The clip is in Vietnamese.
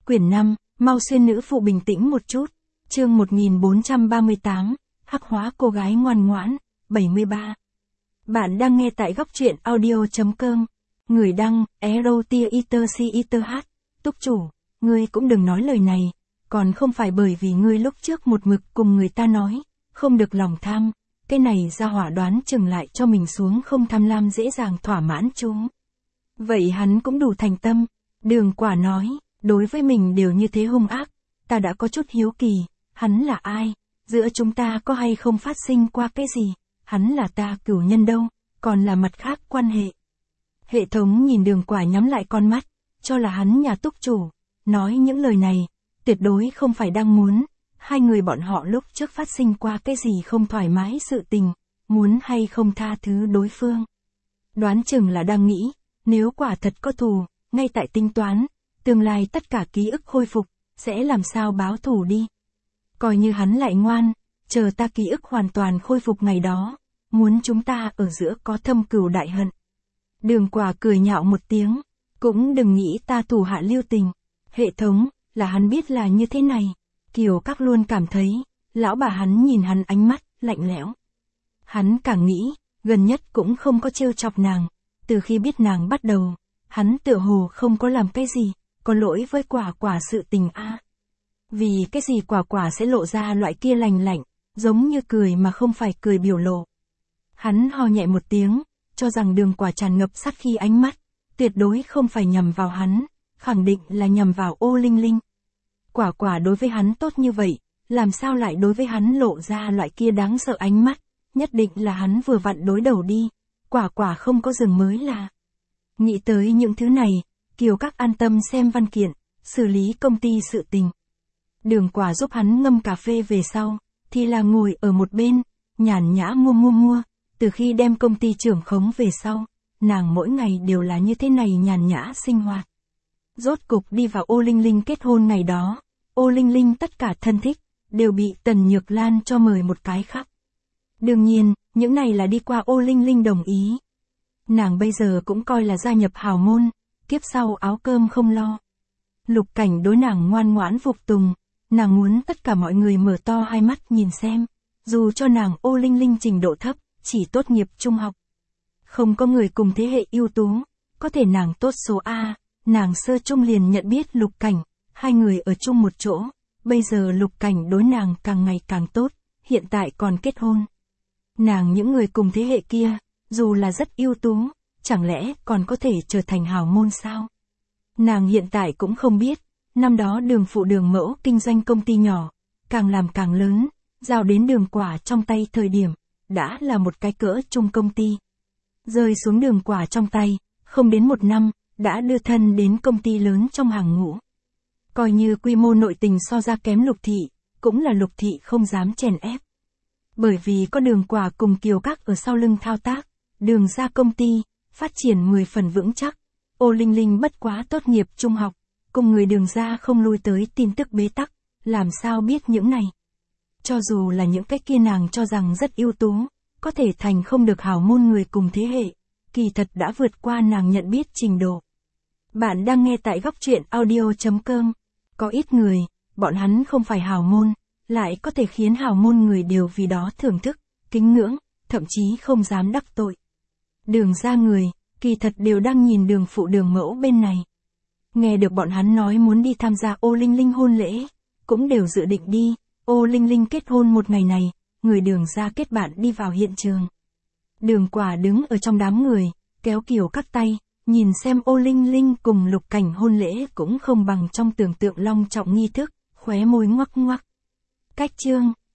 Quyển 5, mau xuyên nữ phụ bình tĩnh một chút. Chương 1438, hắc hóa cô gái ngoan ngoãn, 73. Bạn đang nghe tại góc truyện audio.com. Người đăng, Erotiaiterch. Túc chủ, ngươi cũng đừng nói lời này, còn không phải bởi vì ngươi lúc trước một mực cùng người ta nói, không được lòng tham, cái này ra hỏa đoán chừng lại cho mình xuống không tham lam dễ dàng thỏa mãn chúng. Vậy hắn cũng đủ thành tâm. Đường Quả nói, đối với mình đều như thế hung ác, ta đã có chút hiếu kỳ, hắn là ai, giữa chúng ta có hay không phát sinh qua cái gì, hắn là ta cửu nhân đâu, còn là mặt khác quan hệ. Hệ thống nhìn Đường Quả nhắm lại con mắt, cho là hắn nhà túc chủ, nói những lời này, tuyệt đối không phải đang muốn, hai người bọn họ lúc trước phát sinh qua cái gì không thoải mái sự tình, muốn hay không tha thứ đối phương. Đoán chừng là đang nghĩ, nếu quả thật có thù, ngay tại tính toán, tương lai tất cả ký ức khôi phục, sẽ làm sao báo thù đi. Coi như hắn lại ngoan, chờ ta ký ức hoàn toàn khôi phục ngày đó, muốn chúng ta ở giữa có thâm cừu đại hận. Đường Quả cười nhạo một tiếng, cũng đừng nghĩ ta thủ hạ lưu tình. Hệ thống, là hắn biết là như thế này. Kiều Các luôn cảm thấy, lão bà hắn nhìn hắn ánh mắt, lạnh lẽo. Hắn càng nghĩ, gần nhất cũng không có trêu chọc nàng, từ khi biết nàng bắt đầu, hắn tựa hồ không có làm cái gì, có lỗi với Quả Quả sự tình a. Vì cái gì Quả Quả sẽ lộ ra loại kia lành lạnh, giống như cười mà không phải cười biểu lộ. Hắn ho nhẹ một tiếng, cho rằng Đường Quả tràn ngập sát khí ánh mắt, tuyệt đối không phải nhằm vào hắn, khẳng định là nhằm vào Ô Linh Linh. Quả Quả đối với hắn tốt như vậy, làm sao lại đối với hắn lộ ra loại kia đáng sợ ánh mắt, nhất định là hắn vừa vặn đối đầu đi, Quả Quả không có dừng mới là. Nghĩ tới những thứ này, Kiều Các an tâm xem văn kiện, xử lý công ty sự tình. Đường Quả giúp hắn ngâm cà phê về sau, thì là ngồi ở một bên, nhàn nhã mua, từ khi đem công ty trưởng khống về sau, nàng mỗi ngày đều là như thế này nhàn nhã sinh hoạt. Rốt cục đi vào Ô Linh Linh kết hôn ngày đó, Ô Linh Linh tất cả thân thích, đều bị Tần Nhược Lan cho mời một cái khác. Đương nhiên, những này là đi qua Ô Linh Linh đồng ý. Nàng bây giờ cũng coi là gia nhập hào môn, kiếp sau áo cơm không lo. Lục Cảnh đối nàng ngoan ngoãn phục tùng, nàng muốn tất cả mọi người mở to hai mắt nhìn xem, dù cho nàng Ô Linh Linh trình độ thấp, chỉ tốt nghiệp trung học. Không có người cùng thế hệ ưu tú, có thể nàng tốt số A, nàng sơ trung liền nhận biết Lục Cảnh, hai người ở chung một chỗ, bây giờ Lục Cảnh đối nàng càng ngày càng tốt, hiện tại còn kết hôn. Nàng những người cùng thế hệ kia, dù là rất ưu tú, chẳng lẽ còn có thể trở thành hào môn sao? Nàng hiện tại cũng không biết, năm đó Đường Phụ Đường Mẫu kinh doanh công ty nhỏ, càng làm càng lớn, giao đến Đường Quả trong tay thời điểm, đã là một cái cỡ trung công ty. Rơi xuống Đường Quả trong tay, không đến một năm, đã đưa thân đến công ty lớn trong hàng ngũ. Coi như quy mô nội tình so ra kém Lục Thị, cũng là Lục Thị không dám chèn ép. Bởi vì có Đường Quả cùng Kiều Các ở sau lưng thao tác, Đường ra công ty, phát triển 10 phần vững chắc. Ô Linh Linh bất quá tốt nghiệp trung học, cùng người Đường ra không lui tới tin tức bế tắc, làm sao biết những này. Cho dù là những cái kia nàng cho rằng rất ưu tú, có thể thành không được hào môn người cùng thế hệ, kỳ thật đã vượt qua nàng nhận biết trình độ. Bạn đang nghe tại góc truyện audio.com. Có ít người, bọn hắn không phải hào môn, lại có thể khiến hào môn người đều vì đó thưởng thức, kính ngưỡng, thậm chí không dám đắc tội. Đường ra người, kỳ thật đều đang nhìn Đường Phụ Đường Mẫu bên này. Nghe được bọn hắn nói muốn đi tham gia Ô Linh Linh hôn lễ, cũng đều dự định đi. Ô Linh Linh kết hôn một ngày này, người Đường ra kết bạn đi vào hiện trường. Đường Quả đứng ở trong đám người, kéo Kiều Các tay, nhìn xem Ô Linh Linh cùng Lục Cảnh hôn lễ cũng không bằng trong tưởng tượng long trọng nghi thức, khóe môi ngoắc ngoắc. Cách chương,